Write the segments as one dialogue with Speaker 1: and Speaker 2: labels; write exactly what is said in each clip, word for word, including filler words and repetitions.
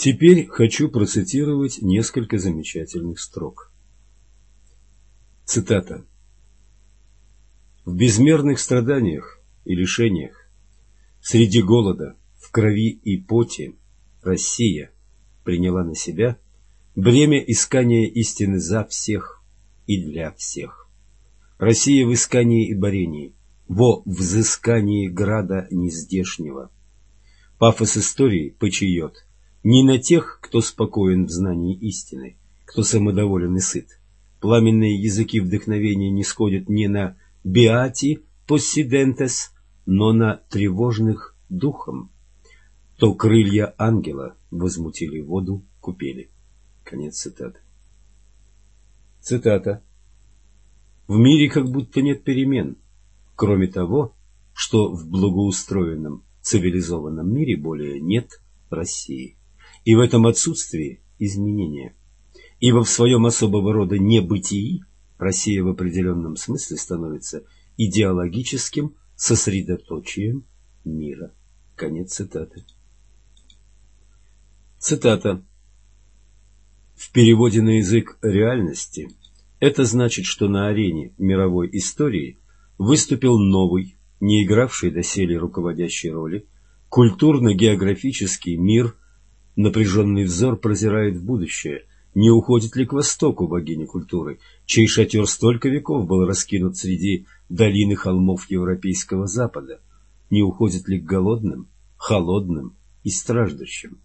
Speaker 1: Теперь хочу процитировать несколько замечательных строк. Цитата. «В безмерных страданиях и лишениях, среди голода, в крови и поте, Россия приняла на себя бремя искания истины за всех и для всех. Россия в искании и борении, во взыскании града нездешнего. Пафос истории почиет не на тех, кто спокоен в знании истины, кто самодоволен и сыт. Пламенные языки вдохновения не сходят не на beati possidentes, но на тревожных духом. То крылья ангела возмутили воду купели». Конец цитаты. Цитата. «В мире как будто нет перемен, кроме того, что в благоустроенном цивилизованном мире более нет России. И в этом отсутствии изменения. Ибо в своем особого рода небытии Россия в определенном смысле становится идеологическим сосредоточием мира». Конец цитаты. Цитата. «В переводе на язык реальности это значит, что на арене мировой истории выступил новый, не игравший доселе руководящей роли, культурно-географический мир. Напряженный взор прозирает в будущее. Не уходит ли к востоку богиня культуры, чей шатер столько веков был раскинут среди долин и холмов европейского запада? Не уходит ли к голодным, холодным и страждущим?»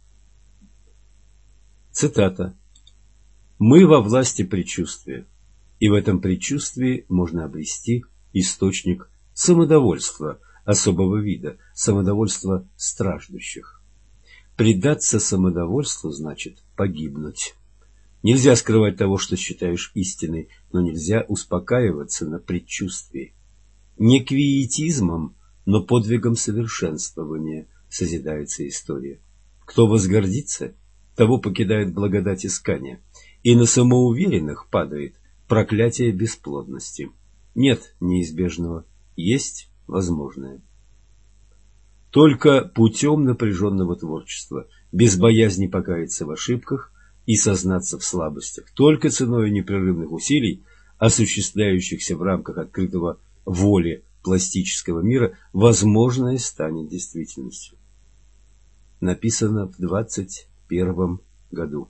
Speaker 1: Цитата. «Мы во власти предчувствия, и в этом предчувствии можно обрести источник самодовольства особого вида, самодовольства страждущих. Предаться самодовольству значит погибнуть. Нельзя скрывать того, что считаешь истиной, но нельзя успокаиваться на предчувствии. Не квиетизмом, но подвигом совершенствования созидается история. Кто возгордится, того покидает благодать искания, и на самоуверенных падает проклятие бесплодности. Нет неизбежного, есть возможное. Только путем напряженного творчества, без боязни покаяться в ошибках и сознаться в слабостях, только ценой непрерывных усилий, осуществляющихся в рамках открытого воли пластического мира, возможное станет действительностью». Написано в двадцать первом году.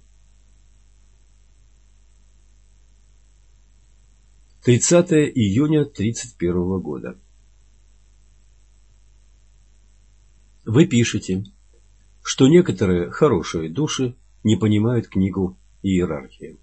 Speaker 1: тридцатое июня тридцать первого года. Вы пишете, что некоторые хорошие души не понимают книгу «Иерархия».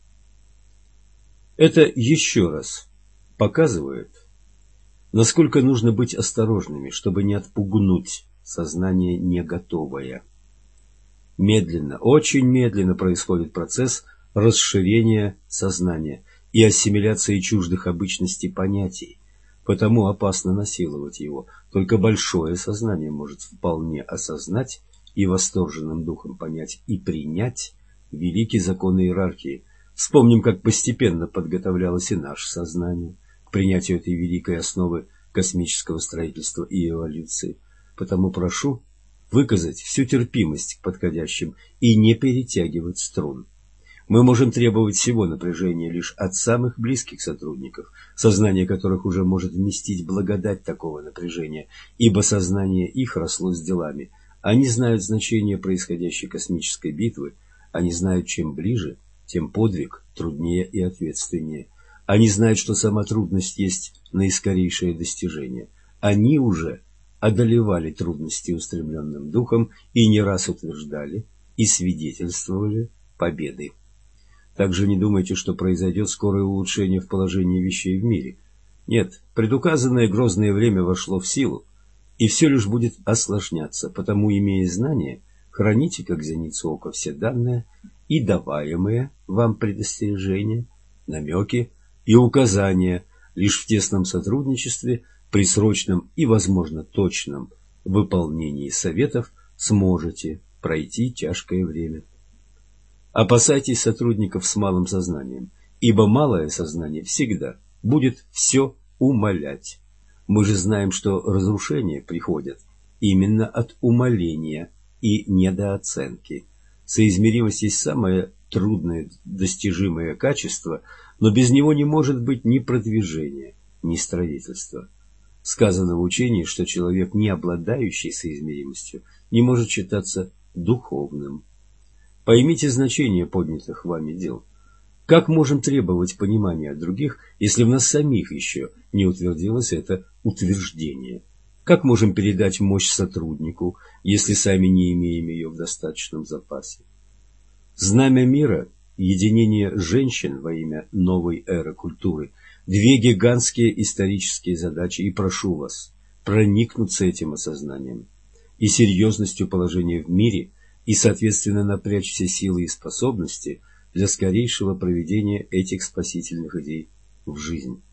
Speaker 1: Это еще раз показывает, насколько нужно быть осторожными, чтобы не отпугнуть сознание не готовое. Медленно, очень медленно происходит процесс расширения сознания и ассимиляции чуждых обычностей понятий, потому опасно насиловать его. Только большое сознание может вполне осознать и восторженным духом понять и принять великий закон иерархии. Вспомним, как постепенно подготовлялось и наше сознание к принятию этой великой основы космического строительства и эволюции. Потому прошу выказать всю терпимость к подходящим и не перетягивать струн. Мы можем требовать всего напряжения лишь от самых близких сотрудников, сознание которых уже может вместить благодать такого напряжения, ибо сознание их росло с делами. Они знают значение происходящей космической битвы, они знают, чем ближе, тем подвиг труднее и ответственнее. Они знают, что сама трудность есть наискорейшее достижение. Они уже одолевали трудности устремленным духом и не раз утверждали и свидетельствовали победы. Также не думайте, что произойдет скорое улучшение в положении вещей в мире. Нет, предуказанное грозное время вошло в силу, и все лишь будет осложняться, потому, имея знания, храните, как зеницу ока, все данные и даваемые вам предостережения, намеки и указания лишь в тесном сотрудничестве, при срочном и, возможно, точном выполнении советов сможете пройти тяжкое время. Опасайтесь сотрудников с малым сознанием, ибо малое сознание всегда будет все умалять. Мы же знаем, что разрушения приходят именно от умаления и недооценки. Соизмеримость есть самое трудное достижимое качество, но без него не может быть ни продвижения, ни строительства. Сказано в учении, что человек, не обладающий соизмеримостью, не может считаться духовным. Поймите значение поднятых вами дел. Как можем требовать понимания от других, если в нас самих еще не утвердилось это утверждение? Как можем передать мощь сотруднику, если сами не имеем ее в достаточном запасе? Знамя мира, единение женщин во имя новой эры культуры – две гигантские исторические задачи, и прошу вас проникнуться этим осознанием и серьезностью положения в мире и, соответственно, напрячь все силы и способности для скорейшего проведения этих спасительных идей в жизнь.